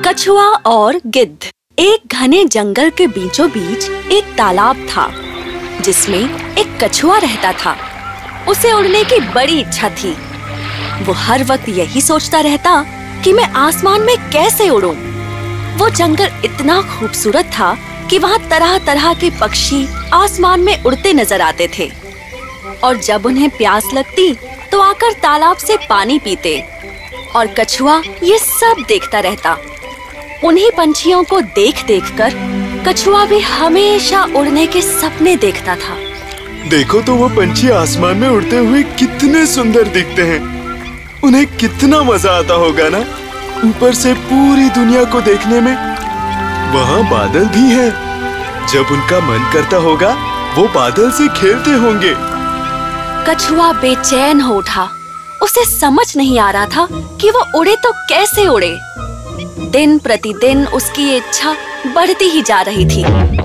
कछुआ और गिद्ध। एक घने जंगल के बीचों बीच एक तालाब था जिसमें एक कछुआ रहता था। उसे उड़ने की बड़ी इच्छा थी। वो हर वक्त यही सोचता रहता कि मैं आसमान में कैसे उड़ूं। वो जंगल इतना खूबसूरत था कि वहाँ तरह तरह के पक्षी आसमान में उड़ते नजर आते थे और जब उन्हें प्यास लगती तो आकर तालाब से पानी पीते और कछुआ ये सब देखता रहता। उन्हीं पंछियों को देख देख कर कछुआ भी हमेशा उड़ने के सपने देखता था। देखो तो वो पंछी आसमान में उड़ते हुए कितने सुंदर दिखते हैं। उन्हें कितना मजा आता होगा ना, ऊपर से पूरी दुनिया को देखने में। वहाँ बादल भी हैं। जब उनका मन करता होगा वो बादल से खेलते होंगे। कछुआ बेचैन हो उठा। उसे समझ नहीं आ रहा था कि वो उड़े तो कैसे उड़े। दिन प्रतिदिन उसकी इच्छा बढ़ती ही जा रही थी।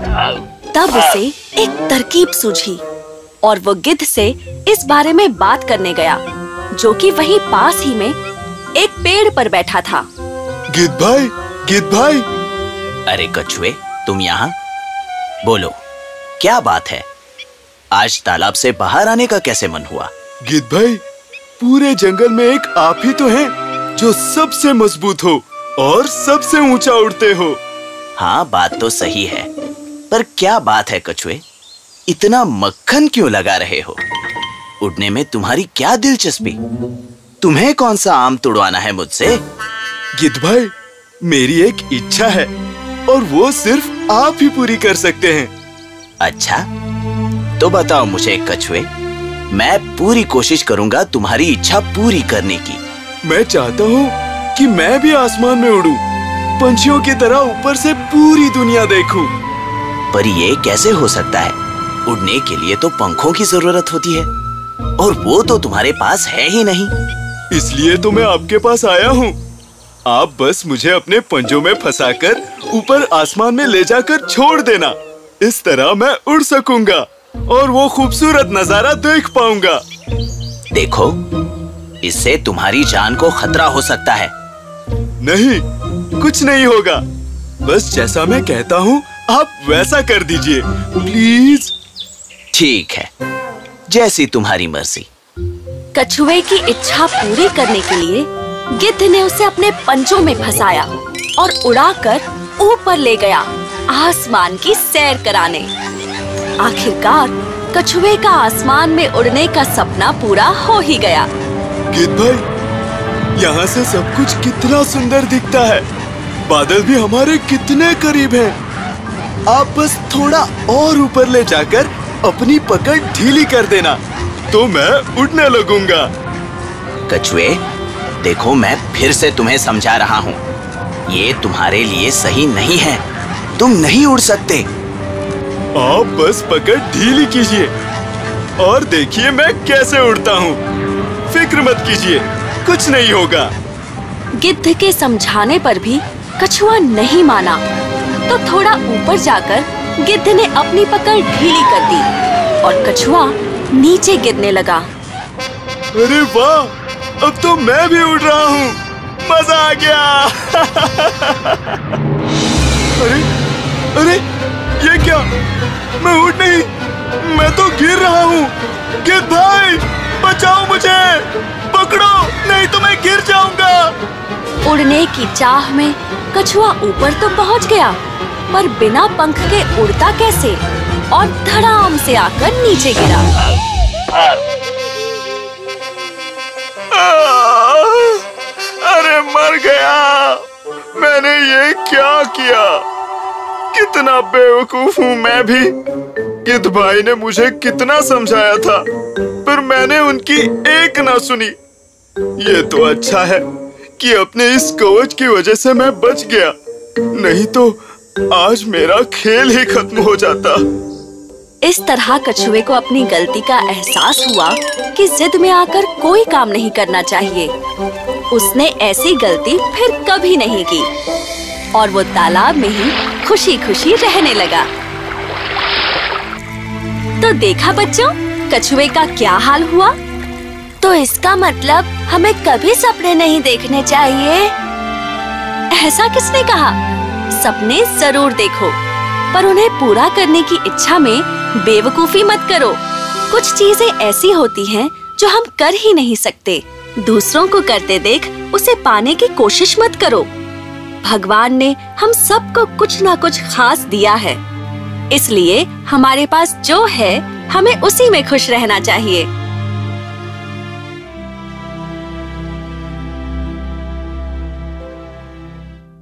तब उसे एक तरकीब सूझी और वो गिद्ध से इस बारे में बात करने गया, जो कि वहीं पास ही में एक पेड़ पर बैठा था। गिद्ध भाई, गिद्ध भाई। अरे कछुए, तुम यहाँ? बोलो, क्या बात है? आज तालाब से बाहर आने का कैसे मन हुआ? गिद्ध भाई, पूरे जंगल में एक आप ही तो हैं जो सबसे मजबूत हो और सबसे ऊंचा उड़ते हो। हाँ, बात तो सही है, पर क्या बात है कछुए? इतना मक्खन क्यों लगा रहे हो? उड़ने में तुम्हारी क्या दिलचस्पी? तुम्हें कौन सा आम तुड़वाना है मुझसे? गिद्ध भाई, मेरी एक इच्छा है और वो सिर्फ आप ही पूरी कर सकते हैं। अच्छा, तो बताओ मुझे कछुए, मैं पूरी कोशिश करूंगा तुम्हारी इच्छा पूरी करने की। मैं चाहता हूँ कि मैं भी आसमान में उड़ूं, पंछियों की तरह ऊपर से पूरी दुनिया देखूं। पर ये कैसे हो सकता है? उड़ने के लिए तो पंखों की जरूरत होती है और वो तो तुम्हारे पास है ही नहीं। इसलिए तो मैं आपके पास आया हूँ। आप बस मुझे अपने पंजों में फंसाकर ऊपर आसमान में ले जाकर छोड़ देना। इस तरह मैं उड़ सकूंगा और वो खूबसूरत नजारा देख पाऊंगा। देखो, इससे तुम्हारी जान को खतरा हो सकता है। नहीं, कुछ नहीं होगा। बस जैसा मैं कहता हूँ आप वैसा कर दीजिए, प्लीज। ठीक है, जैसी तुम्हारी मर्जी। कछुए की इच्छा पूरी करने के लिए गिद्ध ने उसे अपने पंजों में फंसाया और उड़ाकर ऊपर ले गया आसमान की सैर कराने। आखिरकार कछुए का आसमान में उड़ने का सपना पूरा हो ही गया। गिद्ध भाई, यहाँ से सब कुछ कितना सुंदर दिखता है। बादल भी हमारे कितने करीब हैं। आप बस थोड़ा और ऊपर ले जाकर अपनी पकड़ ढीली कर देना तो मैं उड़ने लगूंगा। कछुए, देखो, मैं फिर से तुम्हें समझा रहा हूँ, ये तुम्हारे लिए सही नहीं है। तुम नहीं उड़ सकते। आप बस पकड़ ढीली कीजिए और देखिए मैं कैसे उड़ता हूँ। फिक्र मत कीजिए, कुछ नहीं होगा। गिद्ध के समझाने पर भी कछुआ नहीं माना, तो थोड़ा ऊपर जाकर गिद्ध ने अपनी पकड़ ढीली कर दी और कछुआ नीचे गिरने लगा। अरे वाह, अब तो मैं भी उड़ रहा हूँ। मजा आ गया। अरे अरे, ये क्या? मैं उड़ नहीं, मैं तो गिर रहा हूँ। गिद्ध भाई, बचाओ मुझे, पकड़ो, नहीं तो मैं गिर जाऊंगा। उड़ने की चाह में कछुआ ऊपर तो पहुँच गया, पर बिना पंख के उड़ता कैसे, और धड़ाम से आकर नीचे गिरा। अरे मर गया। मैंने ये क्या किया? कितना बेवकूफ हूँ मैं भी। गिद्ध भाई ने मुझे कितना समझाया था, पर मैंने उनकी एक ना सुनी। ये तो अच्छा है कि अपने इस कवच की वजह से मैं बच गया, नहीं तो आज मेरा खेल ही खत्म हो जाता। इस तरह कछुए को अपनी गलती का एहसास हुआ कि जिद में आकर कोई काम नहीं करना चाहिए। उसने ऐसी गलती फिर कभी नहीं की और वो तालाब में ही खुशी खुशी रहने लगा। तो देखा बच्चों, कछुए का क्या हाल हुआ। तो इसका मतलब हमें कभी सपने नहीं देखने चाहिए। ऐसा किसने कहा? सपने जरूर देखो, पर उन्हें पूरा करने की इच्छा में बेवकूफी मत करो। कुछ चीजें ऐसी होती हैं जो हम कर ही नहीं सकते। दूसरों को करते देख उसे पाने की कोशिश मत करो। भगवान ने हम सबको कुछ ना कुछ खास दिया है, इसलिए हमारे पास जो है हमें उसी में खुश रहना चाहिए।